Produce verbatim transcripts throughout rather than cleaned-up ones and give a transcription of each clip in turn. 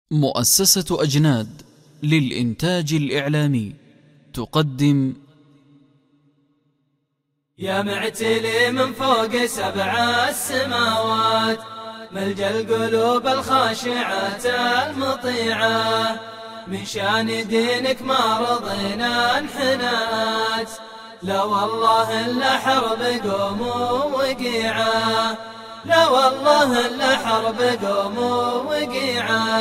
مؤسسة أجناد للإنتاج الإعلامي تقدم يا معتلي من فوق سبع السماوات، ملجأ القلوب الخاشعات المطيعة، من شان دينك ما رضينا انحنات، لا والله إلا حرب قوم وقيعة، لا والله إلا حرب قوم وقيعة،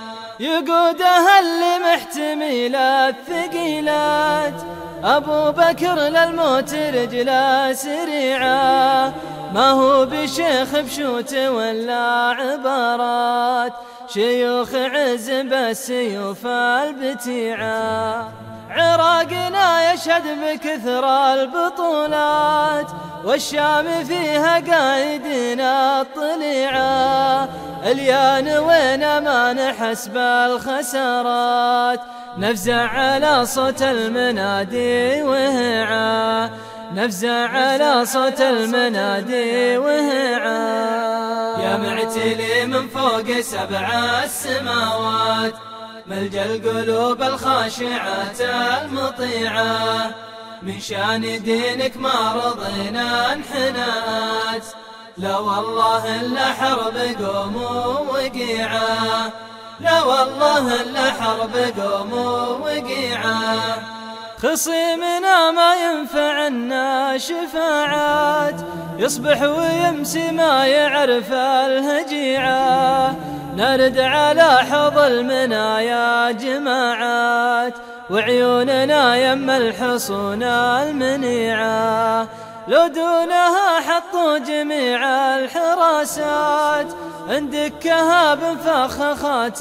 يقودها اللي محتمل الثقيلات، أبو بكر للموت رجله سريعة، ما هو بشيخ بشوت ولا عبارات، شيوخ عز بالسيوف البتيعة، عراقنا يشهد بكثر البطولات، والشام فيها قايدنا الطليعة، اليان وين ما نحس بالخسارات، نفزع على صوت المنادي وهعا، نفزع على صوت المنادي وهعا، يا معتلي من فوق سبع السماوات، ملجأ القلوب الخاشعات المطيعة، من شان دينك ما رضينا انحنات، لا والله إلا حرب قوم وقيعة، لا والله إلا حرب قوم وقيعة، خصيمنا ما ينفعنا شفاعات، يصبح ويمسي ما يعرف الهجيعة، نرد على حوض المنايا جماعات، وعيوننا يم الحصون المنيعة، لو دونها حطوا جميع الحراسات، اندكها بفخخات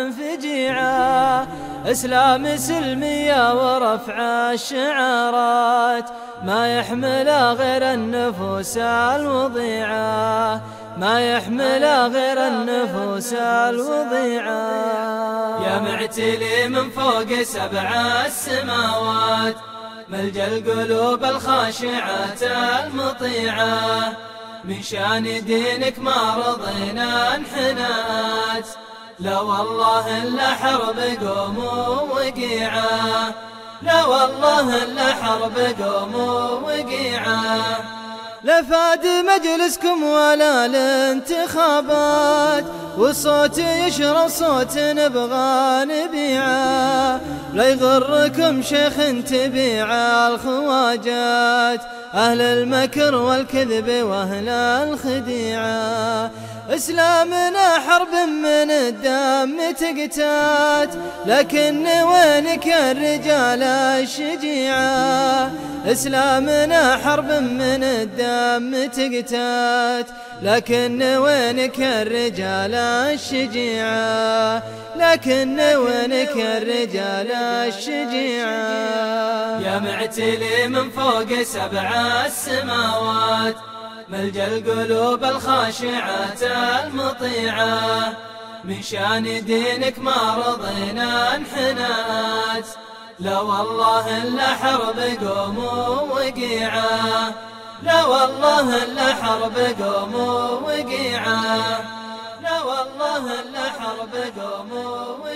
فجيعة، اسلام سلمية ورفع الشعارات، ما يحمل غير النفوس الوضيعة، ما يحمل غير النفوس الوضيعة، يا معتلي من فوق سبع السماوات، ملجأ القلوب الخاشعات المطيعة، من شان دينك ما رضينا انحنات، لا والله إلا حرب قوم وقيعة، لا والله إلا حرب قوم وقيعة، لفاد مجلسكم ولا الانتخابات، والصوت يشرب صوت نبغى نبيعه، لا يغركم شيخ تبيع الخواجات، أهل المكر والكذب وأهل الخديعة، إسلامنا حرب من الدم تقتات، لكن وينك الرجال الشجيعة، إسلامنا حرب من الدم تقتات، لكن وينك الرجال الشجيعة، لكن وينك الرجال الشجيعة، يا معتلي من فوق سبع السماوات، ملجأ القلوب الخاشعات المطيعة، من شان دينك ما رضينا انحنات، لا والله إلا حرب قوم وقيعة، لا والله إلا حرب قوم وقيعة، لا والله إلا حرب قوم وقيعة.